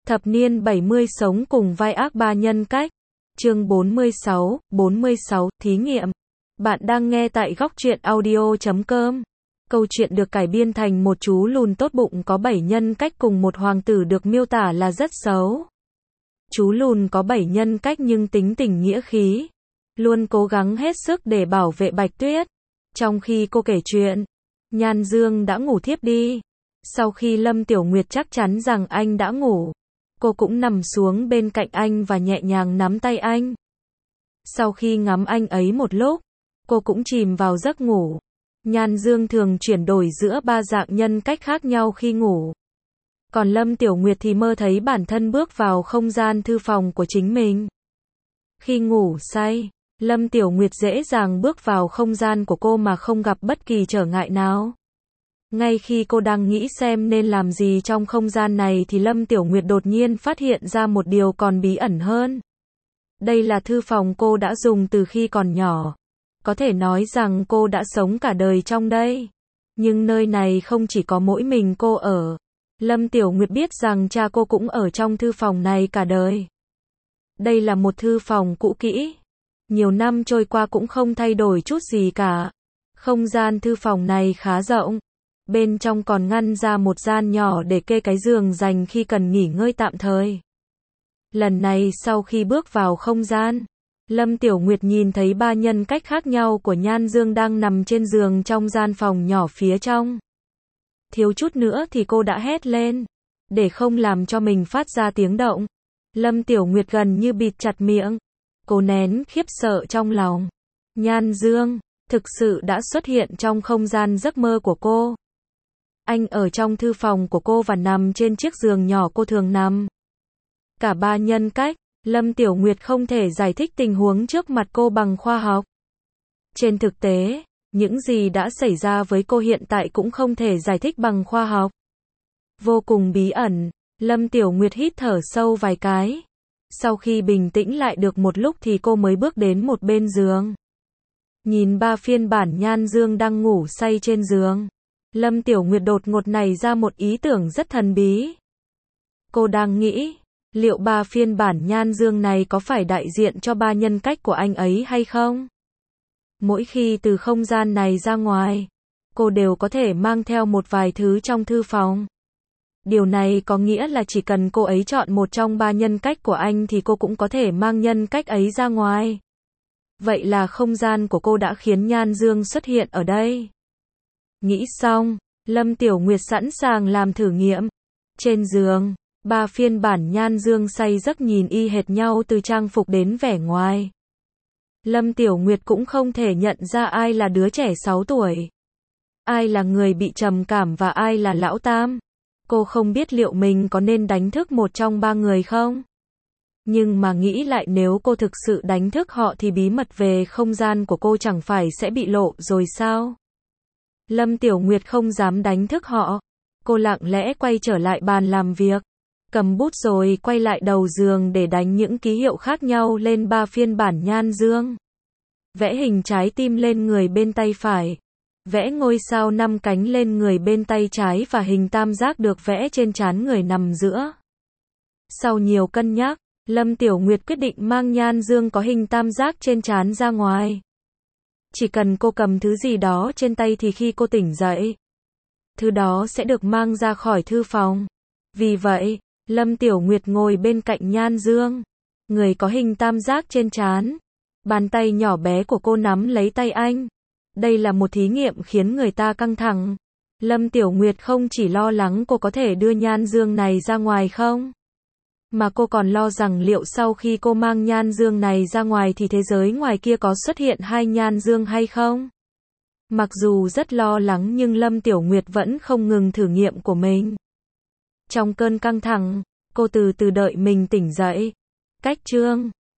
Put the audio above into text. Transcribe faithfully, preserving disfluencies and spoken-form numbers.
Thập niên bảy mươi sống cùng vai ác ba nhân cách. Chương bốn mươi sáu, bốn mươi sáu, thí nghiệm. Bạn đang nghe tại góc truyện audio chấm com. Câu chuyện được cải biên thành một chú lùn tốt bụng có bảy nhân cách cùng một hoàng tử được miêu tả là rất xấu. Chú lùn có bảy nhân cách nhưng tính tình nghĩa khí, luôn cố gắng hết sức để bảo vệ Bạch Tuyết. Trong khi cô kể chuyện, Nhan Dương đã ngủ thiếp đi. Sau khi Lâm Tiểu Nguyệt chắc chắn rằng anh đã ngủ, cô cũng nằm xuống bên cạnh anh và nhẹ nhàng nắm tay anh. Sau khi ngắm anh ấy một lúc, cô cũng chìm vào giấc ngủ. Nhan Dương thường chuyển đổi giữa ba dạng nhân cách khác nhau khi ngủ. Còn Lâm Tiểu Nguyệt thì mơ thấy bản thân bước vào không gian thư phòng của chính mình. Khi ngủ say, Lâm Tiểu Nguyệt dễ dàng bước vào không gian của cô mà không gặp bất kỳ trở ngại nào. Ngay khi cô đang nghĩ xem nên làm gì trong không gian này thì Lâm Tiểu Nguyệt đột nhiên phát hiện ra một điều còn bí ẩn hơn. Đây là thư phòng cô đã dùng từ khi còn nhỏ. Có thể nói rằng cô đã sống cả đời trong đây. Nhưng nơi này không chỉ có mỗi mình cô ở. Lâm Tiểu Nguyệt biết rằng cha cô cũng ở trong thư phòng này cả đời. Đây là một thư phòng cũ kỹ. Nhiều năm trôi qua cũng không thay đổi chút gì cả. Không gian thư phòng này khá rộng. Bên trong còn ngăn ra một gian nhỏ để kê cái giường dành khi cần nghỉ ngơi tạm thời. Lần này sau khi bước vào không gian, Lâm Tiểu Nguyệt nhìn thấy ba nhân cách khác nhau của Nhan Dương đang nằm trên giường trong gian phòng nhỏ phía trong. Thiếu chút nữa thì cô đã hét lên. Để không làm cho mình phát ra tiếng động, Lâm Tiểu Nguyệt gần như bịt chặt miệng. Cô nén khiếp sợ trong lòng. Nhan Dương thực sự đã xuất hiện trong không gian giấc mơ của cô. Anh ở trong thư phòng của cô và nằm trên chiếc giường nhỏ cô thường nằm. Cả ba nhân cách, Lâm Tiểu Nguyệt không thể giải thích tình huống trước mặt cô bằng khoa học. Trên thực tế, những gì đã xảy ra với cô hiện tại cũng không thể giải thích bằng khoa học. Vô cùng bí ẩn, Lâm Tiểu Nguyệt hít thở sâu vài cái. Sau khi bình tĩnh lại được một lúc thì cô mới bước đến một bên giường. Nhìn ba phiên bản Nhan Dương đang ngủ say trên giường, Lâm Tiểu Nguyệt đột ngột nảy ra một ý tưởng rất thần bí. Cô đang nghĩ, liệu ba phiên bản Nhan Dương này có phải đại diện cho ba nhân cách của anh ấy hay không? Mỗi khi từ không gian này ra ngoài, cô đều có thể mang theo một vài thứ trong thư phòng. Điều này có nghĩa là chỉ cần cô ấy chọn một trong ba nhân cách của anh thì cô cũng có thể mang nhân cách ấy ra ngoài. Vậy là không gian của cô đã khiến Nhan Dương xuất hiện ở đây. Nghĩ xong, Lâm Tiểu Nguyệt sẵn sàng làm thử nghiệm. Trên giường, ba phiên bản Nhan Dương say giấc nhìn y hệt nhau từ trang phục đến vẻ ngoài. Lâm Tiểu Nguyệt cũng không thể nhận ra ai là đứa trẻ sáu tuổi. Ai là người bị trầm cảm và ai là lão tam. Cô không biết liệu mình có nên đánh thức một trong ba người không? Nhưng mà nghĩ lại nếu cô thực sự đánh thức họ thì bí mật về không gian của cô chẳng phải sẽ bị lộ rồi sao? Lâm Tiểu Nguyệt không dám đánh thức họ. Cô lặng lẽ quay trở lại bàn làm việc. Cầm bút rồi quay lại đầu giường để đánh những ký hiệu khác nhau lên ba phiên bản Nhan Dương. Vẽ hình trái tim lên người bên tay phải. Vẽ ngôi sao năm cánh lên người bên tay trái và hình tam giác được vẽ trên trán người nằm giữa. Sau nhiều cân nhắc, Lâm Tiểu Nguyệt quyết định mang Nhan Dương có hình tam giác trên trán ra ngoài. Chỉ cần cô cầm thứ gì đó trên tay thì khi cô tỉnh dậy, thứ đó sẽ được mang ra khỏi thư phòng. Vì vậy, Lâm Tiểu Nguyệt ngồi bên cạnh Nhan Dương, người có hình tam giác trên trán. Bàn tay nhỏ bé của cô nắm lấy tay anh. Đây là một thí nghiệm khiến người ta căng thẳng. Lâm Tiểu Nguyệt không chỉ lo lắng cô có thể đưa Nhan Dương này ra ngoài không, mà cô còn lo rằng liệu sau khi cô mang Nhan Dương này ra ngoài thì thế giới ngoài kia có xuất hiện hai Nhan Dương hay không? Mặc dù rất lo lắng nhưng Lâm Tiểu Nguyệt vẫn không ngừng thử nghiệm của mình. Trong cơn căng thẳng, cô từ từ đợi mình tỉnh dậy. Cách chương